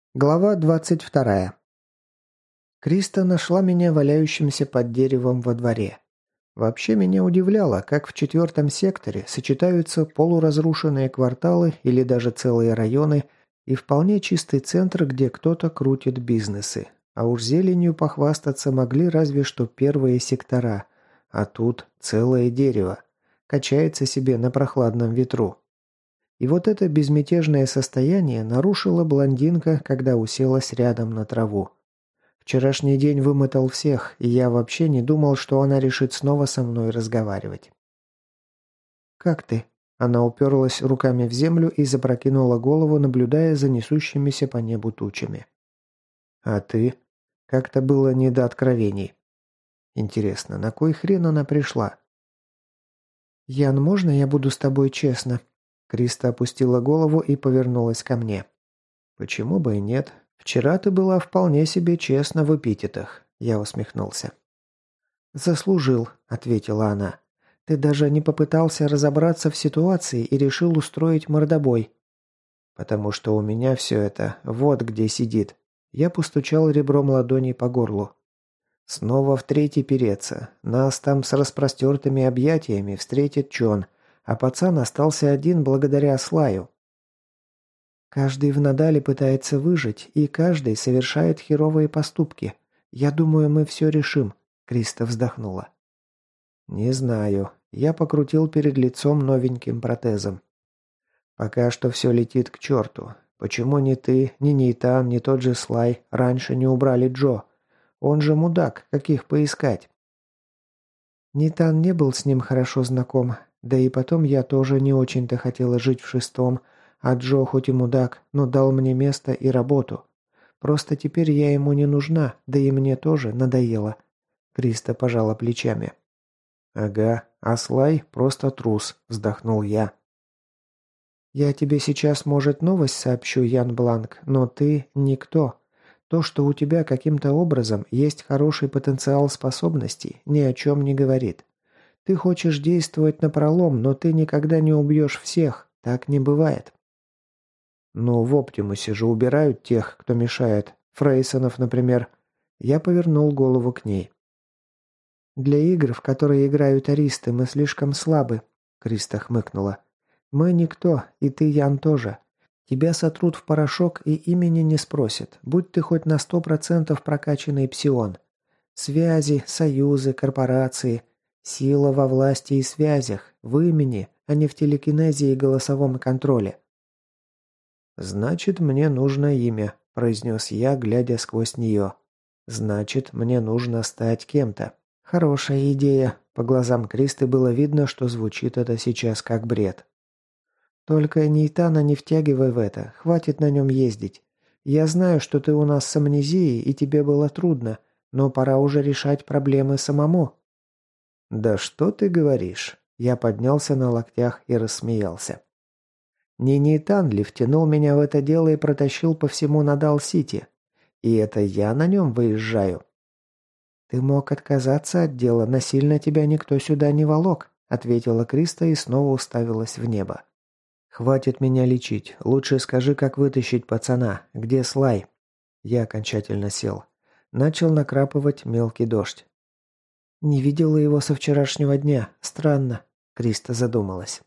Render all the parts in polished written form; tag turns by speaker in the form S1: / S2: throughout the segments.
S1: Глава 22. Криста нашла меня валяющимся под деревом во дворе. Вообще меня удивляло, как в 4-м секторе сочетаются полуразрушенные кварталы или даже целые районы и вполне чистый центр, где кто-то крутит бизнесы. А уж зеленью похвастаться могли разве что первые сектора. А тут целое дерево. Качается себе на прохладном ветру. И вот это безмятежное состояние нарушила блондинка, когда уселась рядом на траву. Вчерашний день вымотал всех, и я вообще не думал, что она решит снова со мной разговаривать. «Как ты?» Она уперлась руками в землю и запрокинула голову, наблюдая за несущимися по небу тучами. «А ты?» Как-то было не до откровений. Интересно, на кой хрен она пришла? «Ян, можно я буду с тобой честна?» Криста опустила голову и повернулась ко мне. «Почему бы и нет? Вчера ты была вполне себе честна в эпитетах», – я усмехнулся. «Заслужил», – ответила она. «Ты даже не попытался разобраться в ситуации и решил устроить мордобой». «Потому что у меня все это вот где сидит». Я постучал ребром ладони по горлу. «Снова в третий переться. Нас там с распростертыми объятиями встретит Чон, а пацан остался один благодаря Слаю». «Каждый в Надале пытается выжить, и каждый совершает херовые поступки. Я думаю, мы все решим», — Криста вздохнула. «Не знаю. Я покрутил перед лицом новеньким протезом. Пока что все летит к черту. Почему ни ты, ни Нейтан, ни тот же Слай раньше не убрали Джо? Он же мудак, каких поискать?» Нейтан не был с ним хорошо знаком, да и потом я тоже не очень-то хотела жить в 6-м, а Джо хоть и мудак, но дал мне место и работу. Просто теперь я ему не нужна, да и мне тоже надоело. Криста пожала плечами. «Ага, а Слай просто трус», – вздохнул я. «Я тебе сейчас, может, новость сообщу, Ян Бланк, но ты никто. То, что у тебя каким-то образом есть хороший потенциал способностей, ни о чем не говорит. Ты хочешь действовать напролом, но ты никогда не убьешь всех. Так не бывает». «Ну, в Оптимусе же убирают тех, кто мешает. Фрейсонов, например». Я повернул голову к ней. «Для игр, в которые играют аристы, мы слишком слабы», — Криста хмыкнула. «Мы никто, и ты, Ян, тоже. Тебя сотрут в порошок и имени не спросят, будь ты хоть на 100% прокачанный псион. Связи, союзы, корпорации. Сила во власти и связях, в имени, а не в телекинезе и голосовом контроле». «Значит, мне нужно имя», – произнес я, глядя сквозь нее. «Значит, мне нужно стать кем-то». «Хорошая идея». По глазам Кристы было видно, что звучит это сейчас как бред. «Только Нейтана не втягивай в это, хватит на нем ездить. Я знаю, что ты у нас с амнезией, и тебе было трудно, но пора уже решать проблемы самому». «Да что ты говоришь?» Я поднялся на локтях и рассмеялся. Не Нейтан ли втянул меня в это дело и протащил по всему Надал-Сити? И это я на нем выезжаю. «Ты мог отказаться от дела, насильно тебя никто сюда не волок», ответила Криста и снова уставилась в небо. «Хватит меня лечить. Лучше скажи, как вытащить пацана. Где Слай?» Я окончательно сел. Начал накрапывать мелкий дождь. «Не видела его со вчерашнего дня. Странно», Криста задумалась.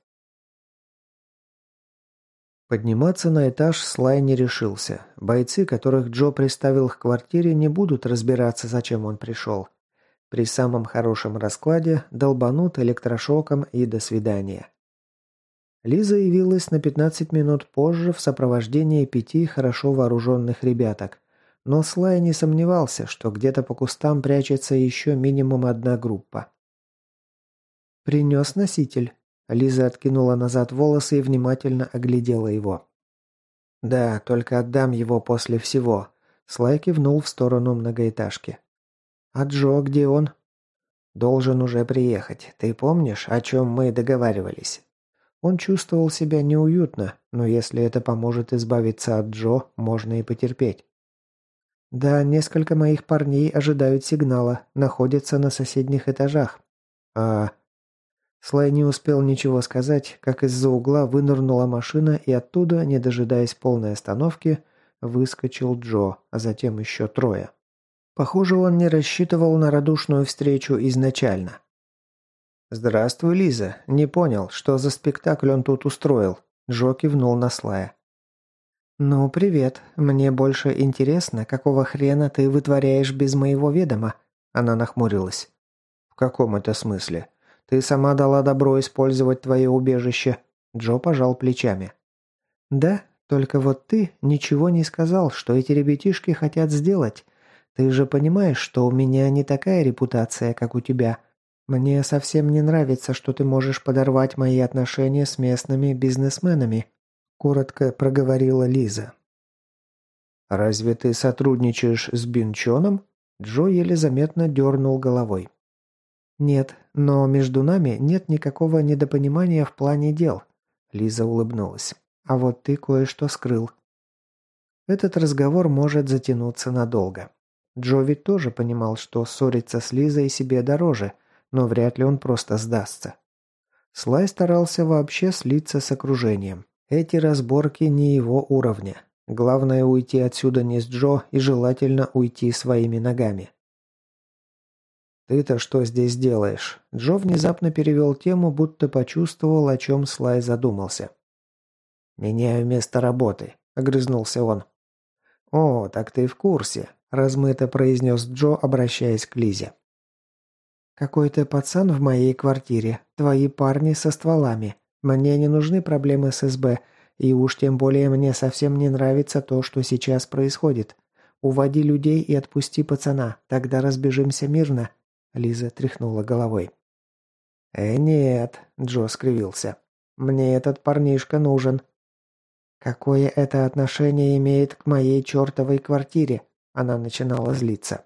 S1: Подниматься на этаж Слай не решился. Бойцы, которых Джо приставил к квартире, не будут разбираться, зачем он пришел. При самом хорошем раскладе долбанут электрошоком и до свидания. Лиза явилась на 15 минут позже в сопровождении 5 хорошо вооруженных ребяток. Но Слай не сомневался, что где-то по кустам прячется еще минимум одна группа. «Принес носитель». Лиза откинула назад волосы и внимательно оглядела его. «Да, только отдам его после всего», – Слай кивнул в сторону многоэтажки. «А Джо, где он?» «Должен уже приехать. Ты помнишь, о чем мы договаривались?» Он чувствовал себя неуютно, но если это поможет избавиться от Джо, можно и потерпеть. «Да, несколько моих парней ожидают сигнала, находятся на соседних этажах». «А...» Слай не успел ничего сказать, как из-за угла вынырнула машина и оттуда, не дожидаясь полной остановки, выскочил Джо, а затем еще трое. Похоже, он не рассчитывал на радушную встречу изначально. «Здравствуй, Лиза. Не понял, что за спектакль он тут устроил?» Джо кивнул на Слая. «Ну, привет. Мне больше интересно, какого хрена ты вытворяешь без моего ведома?» Она нахмурилась. «В каком это смысле? Ты сама дала добро использовать твое убежище?» Джо пожал плечами. «Да, только вот ты ничего не сказал, что эти ребятишки хотят сделать. Ты же понимаешь, что у меня не такая репутация, как у тебя. Мне совсем не нравится, что ты можешь подорвать мои отношения с местными бизнесменами», – коротко проговорила Лиза. «Разве ты сотрудничаешь с Бинчоном?» Джо еле заметно дернул головой. «Нет, но между нами нет никакого недопонимания в плане дел», – Лиза улыбнулась. «А вот ты кое-что скрыл». Этот разговор может затянуться надолго. Джо ведь тоже понимал, что ссориться с Лизой себе дороже, но вряд ли он просто сдастся. Слай старался вообще слиться с окружением. Эти разборки не его уровня. Главное уйти отсюда не с Джо и желательно уйти своими ногами. «Ты-то что здесь делаешь?» Джо внезапно перевел тему, будто почувствовал, о чем Слай задумался. «Меняю место работы», — огрызнулся он. «О, так ты в курсе», – размыто произнес Джо, обращаясь к Лизе. «Какой-то пацан в моей квартире. Твои парни со стволами. Мне не нужны проблемы с СБ, и уж тем более мне совсем не нравится то, что сейчас происходит. Уводи людей и отпусти пацана, тогда разбежимся мирно», – Лиза тряхнула головой. Нет», – Джо скривился. «Мне этот парнишка нужен». «Какое это отношение имеет к моей чертовой квартире?» Она начинала злиться.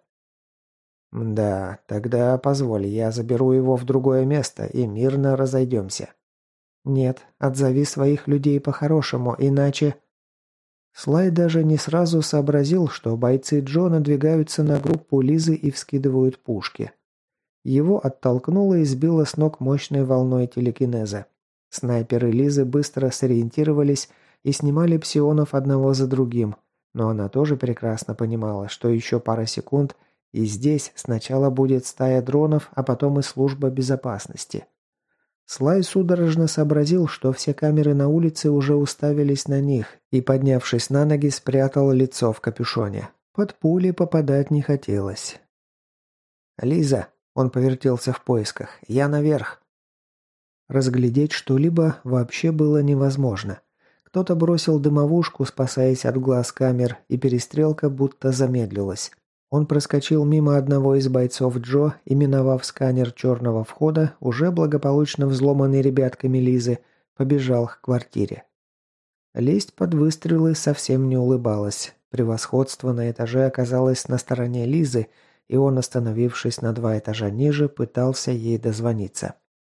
S1: «Да, тогда позволь, я заберу его в другое место и мирно разойдемся». «Нет, отзови своих людей по-хорошему, иначе...» Слай даже не сразу сообразил, что бойцы Джо надвигаются на группу Лизы и вскидывают пушки. Его оттолкнуло и сбило с ног мощной волной телекинеза. Снайперы Лизы быстро сориентировались и снимали псионов одного за другим, но она тоже прекрасно понимала, что еще пара секунд, и здесь сначала будет стая дронов, а потом и служба безопасности. Слай судорожно сообразил, что все камеры на улице уже уставились на них, и, поднявшись на ноги, спрятал лицо в капюшоне. Под пули попадать не хотелось. «Лиза!» – он повертелся в поисках. «Я наверх!» Разглядеть что-либо вообще было невозможно. Кто-то бросил дымовушку, спасаясь от глаз камер, и перестрелка будто замедлилась. Он проскочил мимо одного из бойцов Джо и, миновав сканер черного входа, уже благополучно взломанный ребятками Лизы, побежал к квартире. Лезть под выстрелы совсем не улыбалась. Превосходство на этаже оказалось на стороне Лизы, и он, остановившись на 2 этажа ниже, пытался ей дозвониться.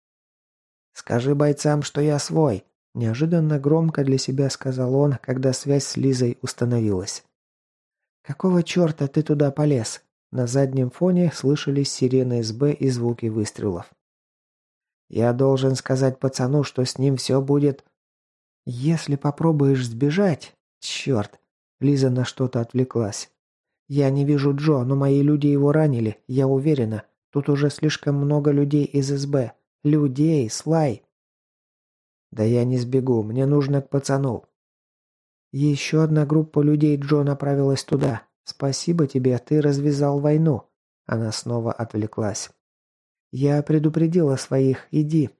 S1: «Скажи бойцам, что я свой», – неожиданно громко для себя сказал он, когда связь с Лизой установилась. «Какого черта ты туда полез?» На заднем фоне слышались сирены СБ и звуки выстрелов. «Я должен сказать пацану, что с ним все будет...» «Если попробуешь сбежать...» «Черт!» Лиза на что-то отвлеклась. «Я не вижу Джо, но мои люди его ранили, я уверена. Тут уже слишком много людей из СБ. Людей, Слай!» «Да я не сбегу, мне нужно к пацану». «Еще одна группа людей Джо направилась туда. Спасибо тебе, ты развязал войну». Она снова отвлеклась. «Я предупредила своих, иди».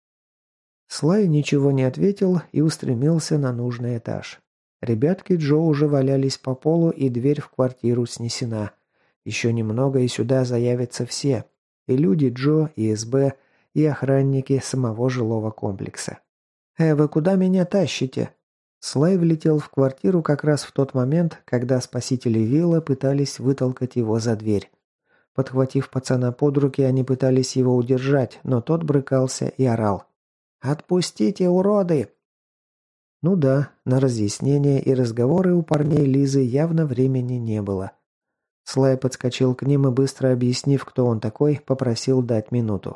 S1: Слай ничего не ответил и устремился на нужный этаж. Ребятки Джо уже валялись по полу, и дверь в квартиру снесена. Еще немного, и сюда заявятся все. И люди Джо, и СБ, и охранники самого жилого комплекса. Вы куда меня тащите?» Слай влетел в квартиру как раз в тот момент, когда спасители вилла пытались вытолкать его за дверь. Подхватив пацана под руки, они пытались его удержать, но тот брыкался и орал. «Отпустите, уроды!» Ну да, на разъяснения и разговоры у парней Лизы явно времени не было. Слай подскочил к ним и, быстро объяснив, кто он такой, попросил дать минуту.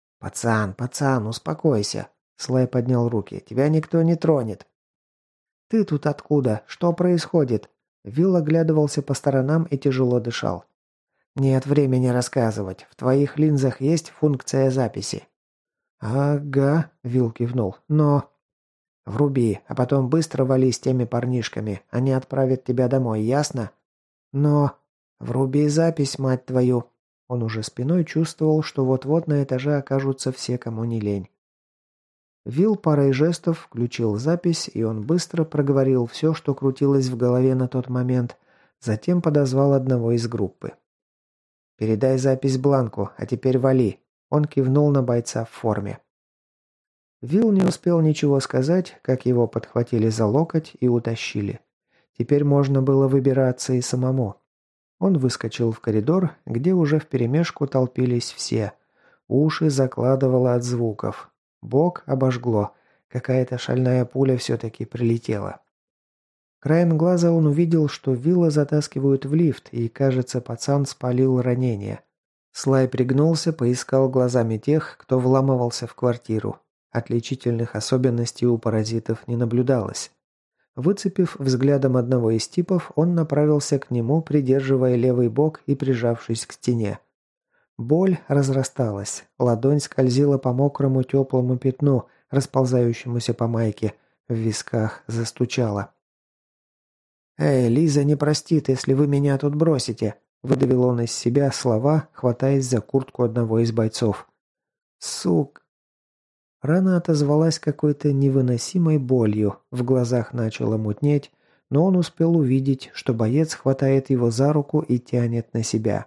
S1: «Пацан, успокойся!» Слай поднял руки. «Тебя никто не тронет!» «Ты тут откуда? Что происходит?» Вилл оглядывался по сторонам и тяжело дышал. «Нет времени рассказывать. В твоих линзах есть функция записи?» «Ага», — Вилл кивнул. «Но...» «Вруби, а потом быстро вали с теми парнишками. Они отправят тебя домой, ясно?» «Но...» «Вруби запись, мать твою!» Он уже спиной чувствовал, что вот-вот на этаже окажутся все, кому не лень. Вилл парой жестов включил запись, и он быстро проговорил все, что крутилось в голове на тот момент, затем подозвал одного из группы. «Передай запись Бланку, а теперь вали!» Он кивнул на бойца в форме. Вилл не успел ничего сказать, как его подхватили за локоть и утащили. Теперь можно было выбираться и самому. Он выскочил в коридор, где уже вперемешку толпились все. Уши закладывало от звуков. Бок обожгло. Какая-то шальная пуля все-таки прилетела. Краем глаза он увидел, что Вилла затаскивают в лифт, и, кажется, пацан спалил ранение. Слай пригнулся, поискал глазами тех, кто вламывался в квартиру. Отличительных особенностей у паразитов не наблюдалось. Выцепив взглядом одного из типов, он направился к нему, придерживая левый бок и прижавшись к стене. Боль разрасталась, ладонь скользила по мокрому теплому пятну, расползающемуся по майке, в висках застучала. «Эй, Лиза не простит, если вы меня тут бросите», – выдавил он из себя слова, хватаясь за куртку одного из бойцов. «Сук!» Рана отозвалась какой-то невыносимой болью, в глазах начало мутнеть, но он успел увидеть, что боец хватает его за руку и тянет на себя.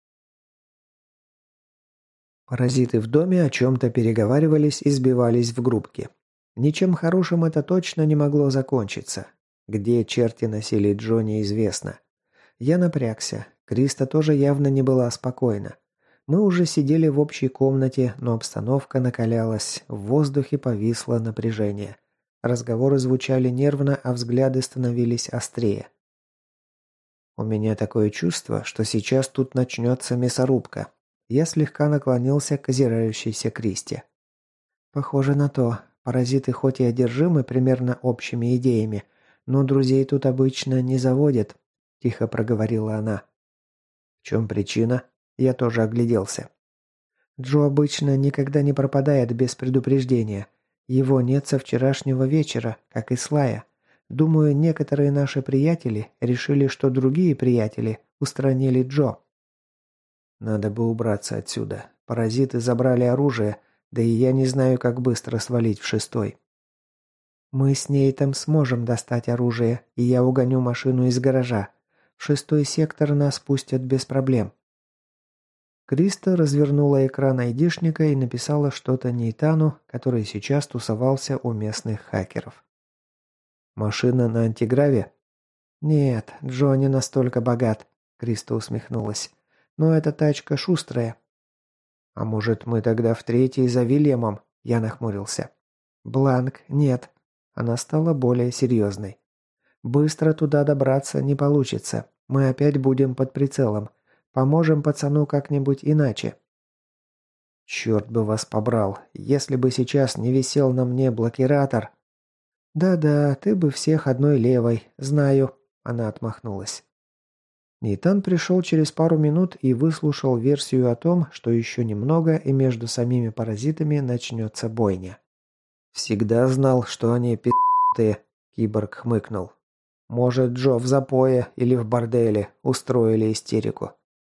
S1: Паразиты в доме о чем-то переговаривались и сбивались в группки. Ничем хорошим это точно не могло закончиться. Где черти носили Джо, неизвестно. Я напрягся. Криста тоже явно не была спокойна. Мы уже сидели в общей комнате, но обстановка накалялась, в воздухе повисло напряжение. Разговоры звучали нервно, а взгляды становились острее. У меня такое чувство, что сейчас тут начнется мясорубка. Я слегка наклонился к озирающейся Кристе. Похоже на то. Паразиты хоть и одержимы примерно общими идеями, но друзей тут обычно не заводят, тихо проговорила она. В чем причина? Я тоже огляделся. Джо обычно никогда не пропадает без предупреждения. Его нет со вчерашнего вечера, как и Слая. Думаю, некоторые наши приятели решили, что другие приятели устранили Джо. Надо бы убраться отсюда. Паразиты забрали оружие, да и я не знаю, как быстро свалить в 6-й. Мы с Нейтом сможем достать оружие, и я угоню машину из гаража. В 6-й сектор нас пустят без проблем. Криста развернула экран айдишника и написала что-то Нейтану, который сейчас тусовался у местных хакеров. «Машина на антиграве?» «Нет, Джо не настолько богат», — Криста усмехнулась. «Но эта тачка шустрая». «А может, мы тогда в 3-й за Вильямом?» — я нахмурился. «Бланк, нет». Она стала более серьезной. «Быстро туда добраться не получится. Мы опять будем под прицелом. Поможем пацану как-нибудь иначе». «Черт бы вас побрал. Если бы сейчас не висел на мне блокиратор...» «Да-да, ты бы всех одной левой. Знаю». Она отмахнулась. Нейтан пришел через пару минут и выслушал версию о том, что еще немного и между самими паразитами начнется бойня. «Всегда знал, что они пи***тые», — киборг хмыкнул. «Может, Джо в запое или в борделе устроили истерику».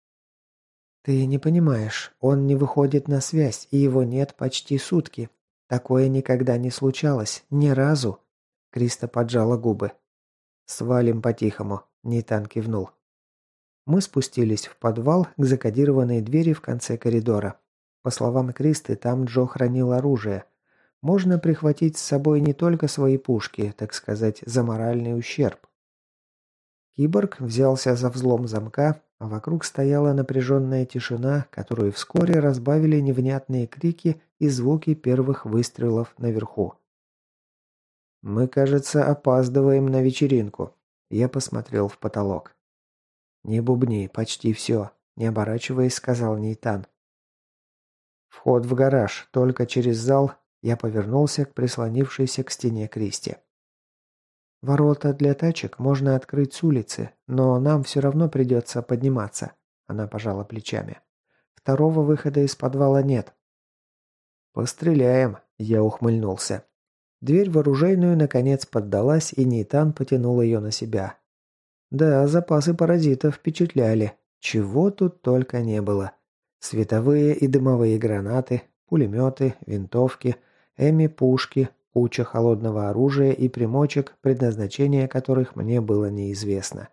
S1: «Ты не понимаешь, он не выходит на связь, и его нет почти сутки. Такое никогда не случалось, ни разу». Криста поджала губы. «Свалим по-тихому», — Нейтан кивнул. Мы спустились в подвал к закодированной двери в конце коридора. По словам Кристы, там Джо хранил оружие. Можно прихватить с собой не только свои пушки, так сказать, за моральный ущерб. Киборг взялся за взлом замка, а вокруг стояла напряженная тишина, которую вскоре разбавили невнятные крики и звуки первых выстрелов наверху. «Мы, кажется, опаздываем на вечеринку». Я посмотрел в потолок. «Не бубни, почти все», – не оборачиваясь, сказал Нейтан. «Вход в гараж, только через зал», – я повернулся к прислонившейся к стене Кристи. «Ворота для тачек можно открыть с улицы, но нам все равно придется подниматься», – она пожала плечами. «Второго выхода из подвала нет». «Постреляем», – я ухмыльнулся. Дверь в оружейную наконец поддалась, и Нейтан потянул ее на себя. Да, запасы паразитов впечатляли. Чего тут только не было. Световые и дымовые гранаты, пулеметы, винтовки, эми-пушки, куча холодного оружия и примочек, предназначение которых мне было неизвестно.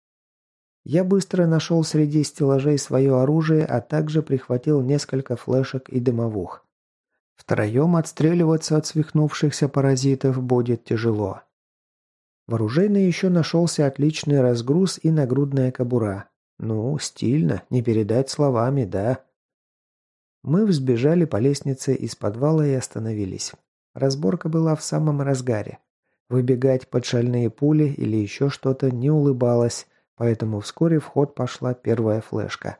S1: Я быстро нашел среди стеллажей свое оружие, а также прихватил несколько флешек и дымовух. Втроем отстреливаться от свихнувшихся паразитов будет тяжело. В оружейной еще нашелся отличный разгруз и нагрудная кобура. Ну, стильно, не передать словами, да. Мы взбежали по лестнице из подвала и остановились. Разборка была в самом разгаре. Выбегать под шальные пули или еще что-то не улыбалось, поэтому вскоре в ход пошла первая флешка.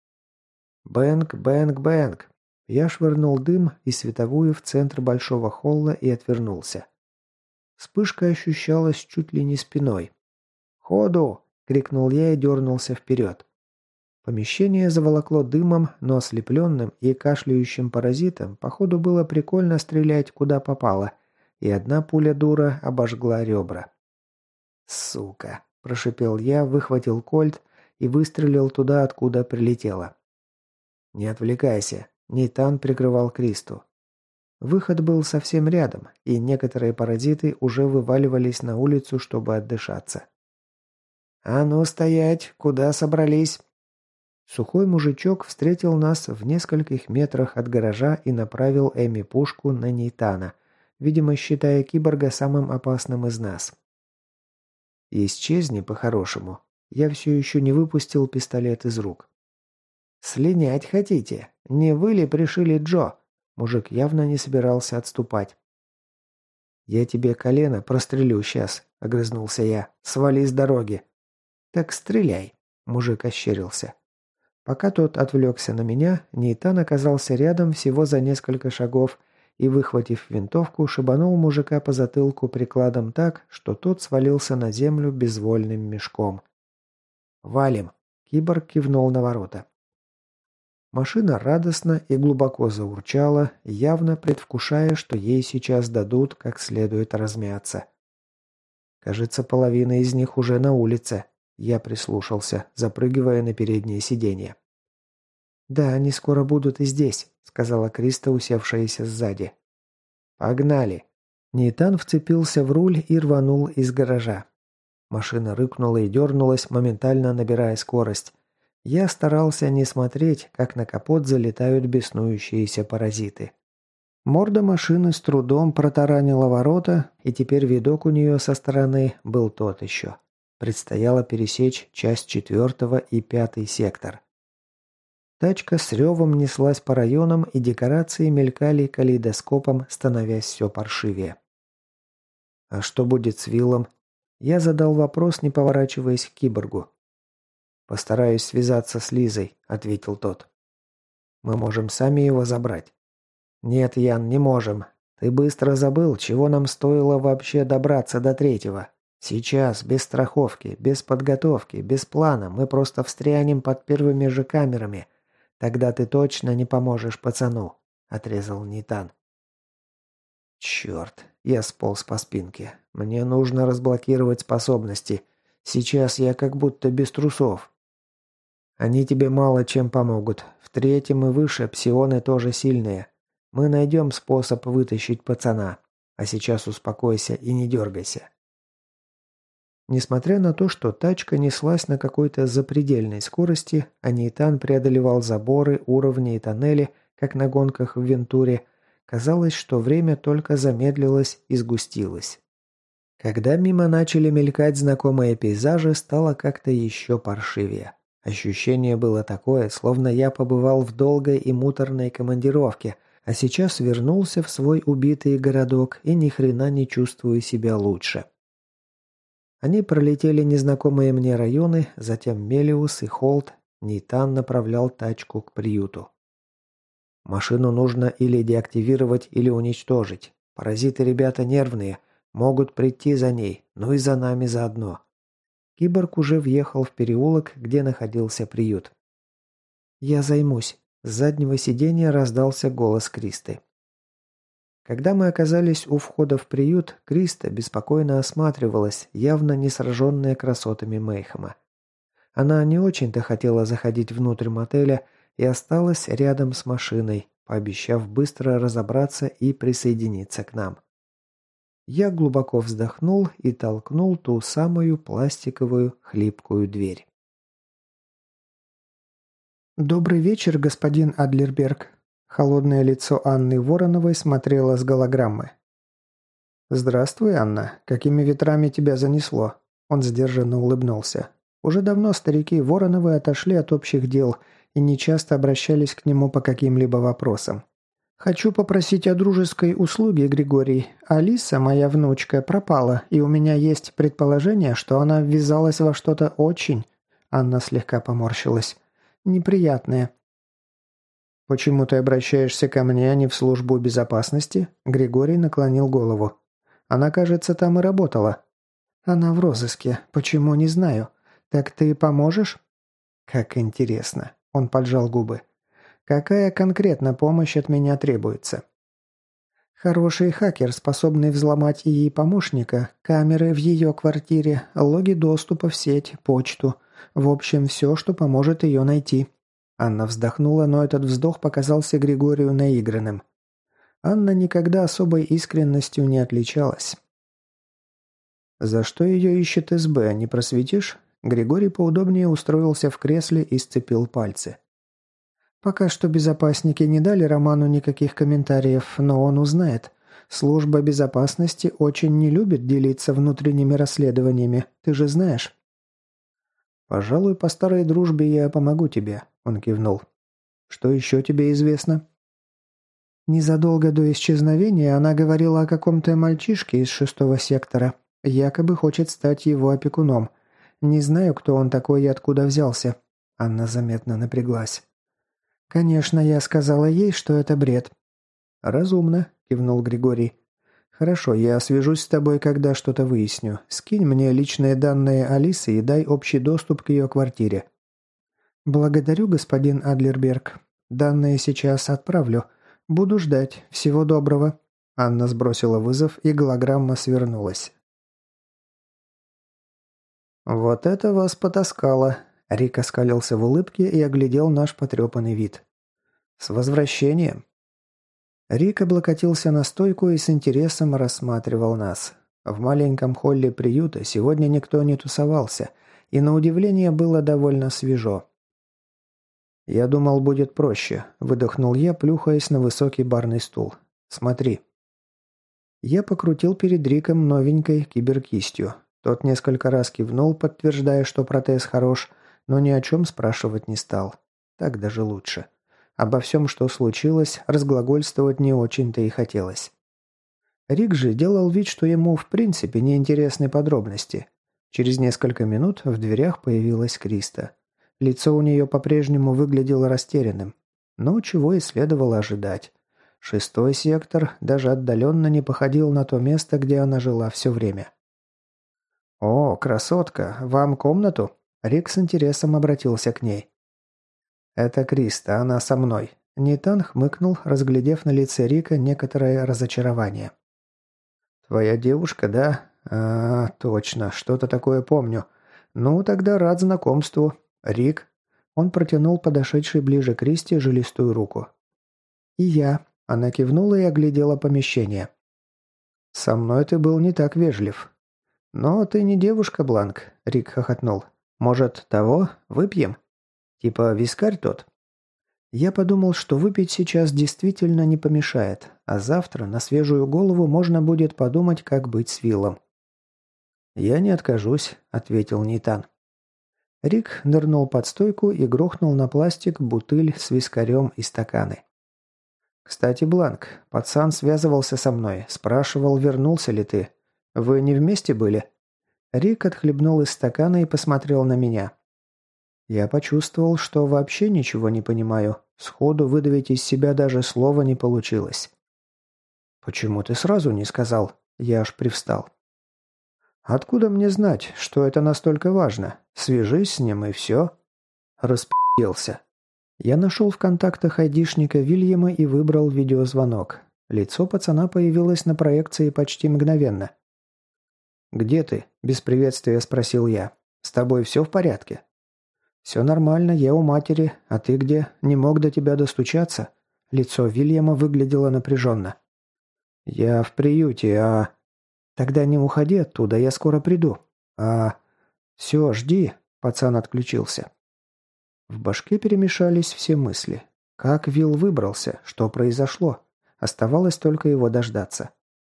S1: Бэнг, бэнг, бэнг. Я швырнул дым и световую в центр большого холла и отвернулся. Вспышка ощущалась чуть ли не спиной. «Ходу!» — крикнул я и дернулся вперед. Помещение заволокло дымом, но ослепленным и кашляющим паразитом, походу, было прикольно стрелять куда попало, и одна пуля дура обожгла ребра. «Сука!» – прошипел я, выхватил кольт и выстрелил туда, откуда прилетело. «Не отвлекайся!» – Нейтан прикрывал Кристу. Выход был совсем рядом, и некоторые паразиты уже вываливались на улицу, чтобы отдышаться. «А ну стоять! Куда собрались?» Сухой мужичок встретил нас в нескольких метрах от гаража и направил эми-пушку на Нейтана, видимо, считая киборга самым опасным из нас. «Исчезни по-хорошему». Я все еще не выпустил пистолет из рук. «Слинять хотите? Не вы ли пришили Джо?» Мужик явно не собирался отступать. «Я тебе колено прострелю сейчас», — огрызнулся я. «Свали с дороги». «Так стреляй», — мужик ощерился. Пока тот отвлекся на меня, Нейтан оказался рядом всего за несколько шагов и, выхватив винтовку, шибанул мужика по затылку прикладом так, что тот свалился на землю безвольным мешком. «Валим!» — киборг кивнул на ворота. Машина радостно и глубоко заурчала, явно предвкушая, что ей сейчас дадут как следует размяться. Кажется, половина из них уже на улице. Я прислушался, запрыгивая на переднее сиденье. «Да, они скоро будут и здесь», — сказала Криста, усевшаяся сзади. «Погнали!» Нейтан вцепился в руль и рванул из гаража. Машина рыкнула и дернулась, моментально набирая скорость. Я старался не смотреть, как на капот залетают беснующиеся паразиты. Морда машины с трудом протаранила ворота, и теперь видок у нее со стороны был тот еще. Предстояло пересечь часть 4 и 5 сектор. Тачка с ревом неслась по районам, и декорации мелькали калейдоскопом, становясь все паршивее. «А что будет с Виллом?» Я задал вопрос, не поворачиваясь к киборгу. «Постараюсь связаться с Лизой», — ответил тот. «Мы можем сами его забрать». «Нет, Ян, не можем. Ты быстро забыл, чего нам стоило вообще добраться до 3-го. Сейчас, без страховки, без подготовки, без плана, мы просто встрянем под первыми же камерами. Тогда ты точно не поможешь пацану», — отрезал Нейтан. «Черт, я сполз по спинке. Мне нужно разблокировать способности. Сейчас я как будто без трусов». «Они тебе мало чем помогут. В 3-м и выше псионы тоже сильные. Мы найдем способ вытащить пацана. А сейчас успокойся и не дергайся». Несмотря на то, что тачка неслась на какой-то запредельной скорости, а Нейтан преодолевал заборы, уровни и тоннели, как на гонках в Вентуре, казалось, что время только замедлилось и сгустилось. Когда мимо начали мелькать знакомые пейзажи, стало как-то еще паршивее. Ощущение было такое, словно я побывал в долгой и муторной командировке, а сейчас вернулся в свой убитый городок и ни хрена не чувствую себя лучше. Они пролетели незнакомые мне районы, затем Мелиус и Холт. Нейтан направлял тачку к приюту. «Машину нужно или деактивировать, или уничтожить. Паразиты ребята нервные. Могут прийти за ней, ну и за нами заодно». Киборг уже въехал в переулок, где находился приют. «Я займусь». С заднего сиденья раздался голос Кристы. Когда мы оказались у входа в приют, Криста беспокойно осматривалась, явно не сраженная красотами Мейхема. Она не очень-то хотела заходить внутрь мотеля и осталась рядом с машиной, пообещав быстро разобраться и присоединиться к нам. Я глубоко вздохнул и толкнул ту самую пластиковую хлипкую дверь. «Добрый вечер, господин Адлерберг». Холодное лицо Анны Вороновой смотрело с голограммы. «Здравствуй, Анна. Какими ветрами тебя занесло?» Он сдержанно улыбнулся. Уже давно старики Вороновы отошли от общих дел и нечасто обращались к нему по каким-либо вопросам. «Хочу попросить о дружеской услуге, Григорий. Алиса, моя внучка, пропала, и у меня есть предположение, что она ввязалась во что-то очень...» Анна слегка поморщилась. «Неприятное». «Почему ты обращаешься ко мне, а не в службу безопасности?» Григорий наклонил голову. «Она, кажется, там и работала». «Она в розыске. Почему, не знаю. Так ты поможешь?» «Как интересно». Он поджал губы. «Какая конкретно помощь от меня требуется?» «Хороший хакер, способный взломать ей помощника, камеры в ее квартире, логи доступа в сеть, почту. В общем, все, что поможет ее найти». Анна вздохнула, но этот вздох показался Григорию наигранным. Анна никогда особой искренностью не отличалась. «За что ее ищет СБ, не просветишь?» Григорий поудобнее устроился в кресле и сцепил пальцы. «Пока что безопасники не дали Роману никаких комментариев, но он узнает. Служба безопасности очень не любит делиться внутренними расследованиями, ты же знаешь». «Пожалуй, по старой дружбе я помогу тебе», – он кивнул. «Что еще тебе известно?» Незадолго до исчезновения она говорила о каком-то мальчишке из 6-го сектора. Якобы хочет стать его опекуном. Не знаю, кто он такой и откуда взялся. Анна заметно напряглась. «Конечно, я сказала ей, что это бред». «Разумно», – кивнул Григорий. «Хорошо, я свяжусь с тобой, когда что-то выясню. Скинь мне личные данные Алисы и дай общий доступ к ее квартире». «Благодарю, господин Адлерберг. Данные сейчас отправлю. Буду ждать. Всего доброго». Анна сбросила вызов, и голограмма свернулась. «Вот это вас потаскало!» Рик оскалился в улыбке и оглядел наш потрепанный вид. «С возвращением!» Рик облокотился на стойку и с интересом рассматривал нас. В маленьком холле приюта сегодня никто не тусовался, и на удивление было довольно свежо. «Я думал, будет проще», – выдохнул я, плюхаясь на высокий барный стул. «Смотри». Я покрутил перед Риком новенькой киберкистью. Тот несколько раз кивнул, подтверждая, что протез хорош, но ни о чем спрашивать не стал. Так даже лучше. Обо всем, что случилось, разглагольствовать не очень-то и хотелось. Рик же делал вид, что ему в принципе неинтересны подробности. Через несколько минут в дверях появилась Криста. Лицо у нее по-прежнему выглядело растерянным. Но чего и следовало ожидать. 6-й сектор даже отдаленно не походил на то место, где она жила все время. «О, красотка, вам комнату?» Рик с интересом обратился к ней. «Это Криста, она со мной». Нейтан хмыкнул, разглядев на лице Рика некоторое разочарование. «Твоя девушка, да? А, точно, что-то такое помню. Ну, тогда рад знакомству. Рик». Он протянул подошедшей ближе к Кристи жилистую руку. «И я». Она кивнула и оглядела помещение. «Со мной ты был не так вежлив». «Но ты не девушка, Бланк», — Рик хохотнул. «Может, того? Выпьем? Типа вискарь тот?» Я подумал, что выпить сейчас действительно не помешает, а завтра на свежую голову можно будет подумать, как быть с Виллом. «Я не откажусь», — ответил Нейтан. Рик нырнул под стойку и грохнул на пластик бутыль с вискарем и стаканы. «Кстати, Бланк, пацан связывался со мной, спрашивал, вернулся ли ты. Вы не вместе были?» Рик отхлебнул из стакана и посмотрел на меня. Я почувствовал, что вообще ничего не понимаю. Сходу выдавить из себя даже слова не получилось. «Почему ты сразу не сказал?» Я аж привстал. «Откуда мне знать, что это настолько важно? Свяжись с ним и все». Распи***ился. Я нашел в контактах айдишника Вильяма и выбрал видеозвонок. Лицо пацана появилось на проекции почти мгновенно. «Где ты?» – без приветствия спросил я. «С тобой все в порядке?» «Все нормально, я у матери. А ты где? Не мог до тебя достучаться?» Лицо Вильяма выглядело напряженно. «Я в приюте, а...» «Тогда не уходи оттуда, я скоро приду». «А...» «Все, жди», – пацан отключился. В башке перемешались все мысли. Как Вилл выбрался? Что произошло? Оставалось только его дождаться.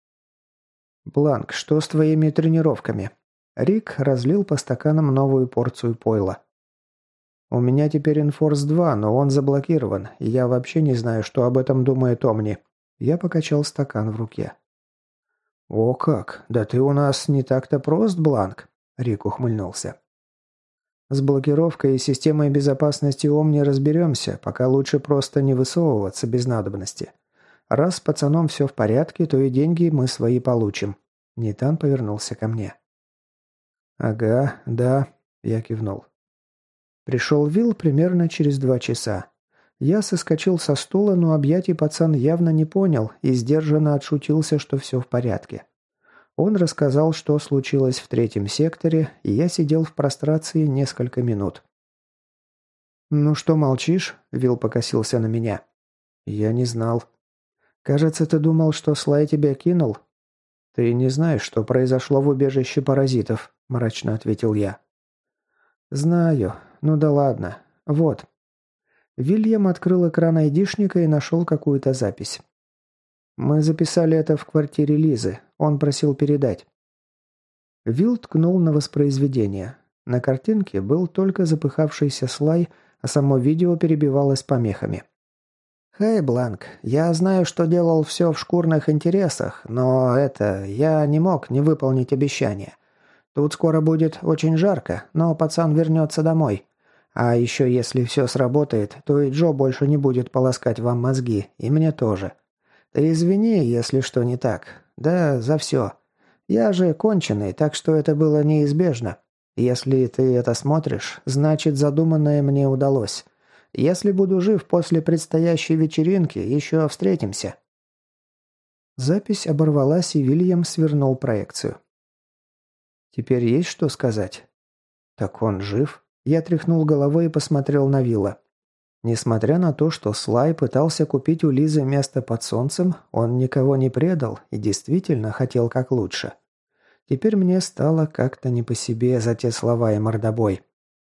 S1: «Бланк, что с твоими тренировками?» Рик разлил по стаканам новую порцию пойла. «У меня теперь Инфорс 2, но он заблокирован, и я вообще не знаю, что об этом думает Омни». Я покачал стакан в руке. «О как! Да ты у нас не так-то прост, Бланк!» Рик ухмыльнулся. «С блокировкой и системой безопасности Омни разберемся, пока лучше просто не высовываться без надобности. Раз с пацаном все в порядке, то и деньги мы свои получим». Нейтан повернулся ко мне. «Ага, да», – я кивнул. Пришел Вилл примерно через 2 часа. Я соскочил со стула, но объятий пацан явно не понял и сдержанно отшутился, что все в порядке. Он рассказал, что случилось в 3-м секторе, и я сидел в прострации несколько минут. «Ну что молчишь?» – Вилл покосился на меня. «Я не знал». «Кажется, ты думал, что Слай тебя кинул?» «Ты не знаешь, что произошло в убежище паразитов», – мрачно ответил я. «Знаю. Ну да ладно. Вот». Вильям открыл экран айдишника и нашел какую-то запись. «Мы записали это в квартире Лизы. Он просил передать». Вилл ткнул на воспроизведение. На картинке был только запыхавшийся Слай, а само видео перебивалось помехами. «Хей, Бланк, я знаю, что делал все в шкурных интересах, но я не мог не выполнить обещание. Тут скоро будет очень жарко, но пацан вернется домой. А еще если все сработает, то и Джо больше не будет полоскать вам мозги, и мне тоже. Ты извини, если что не так. Да, за все. Я же конченый, так что это было неизбежно. Если ты это смотришь, значит задуманное мне удалось. Если буду жив после предстоящей вечеринки, еще встретимся». Запись оборвалась, и Вильям свернул проекцию. «Теперь есть что сказать?» «Так он жив?» Я тряхнул головой и посмотрел на Вилла. Несмотря на то, что Слай пытался купить у Лизы место под солнцем, он никого не предал и действительно хотел как лучше. Теперь мне стало как-то не по себе за те слова и мордобой.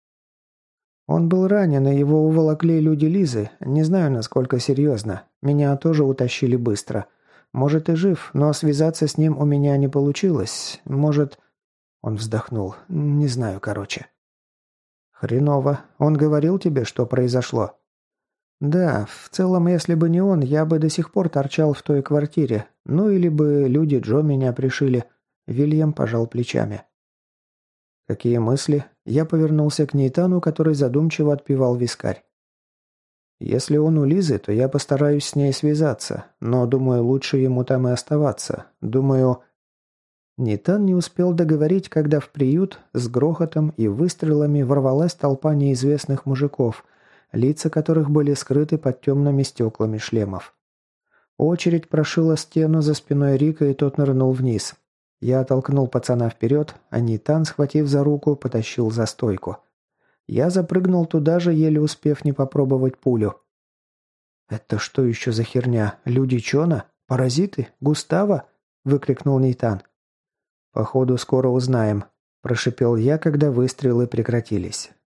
S1: Он был ранен, и его уволокли люди Лизы. Не знаю, насколько серьезно. Меня тоже утащили быстро. Может, и жив, но связаться с ним у меня не получилось. Может...» Он вздохнул. «Не знаю, короче». «Хреново. Он говорил тебе, что произошло?» «Да, в целом, если бы не он, я бы до сих пор торчал в той квартире. Ну или бы люди Джо меня пришили». Вильям пожал плечами. «Какие мысли?» Я повернулся к Нейтану, который задумчиво отпивал вискарь. «Если он у Лизы, то я постараюсь с ней связаться, но, думаю, лучше ему там и оставаться. Думаю...» Нейтан не успел договорить, когда в приют с грохотом и выстрелами ворвалась толпа неизвестных мужиков, лица которых были скрыты под темными стеклами шлемов. Очередь прошила стену за спиной Рика, и тот нырнул вниз. Я оттолкнул пацана вперед, а Нейтан, схватив за руку, потащил за стойку. Я запрыгнул туда же, еле успев не попробовать пулю. «Это что еще за херня? Люди Чона? Паразиты? Густава?» – выкрикнул Нейтан. «Походу, скоро узнаем», – прошипел я, когда выстрелы прекратились.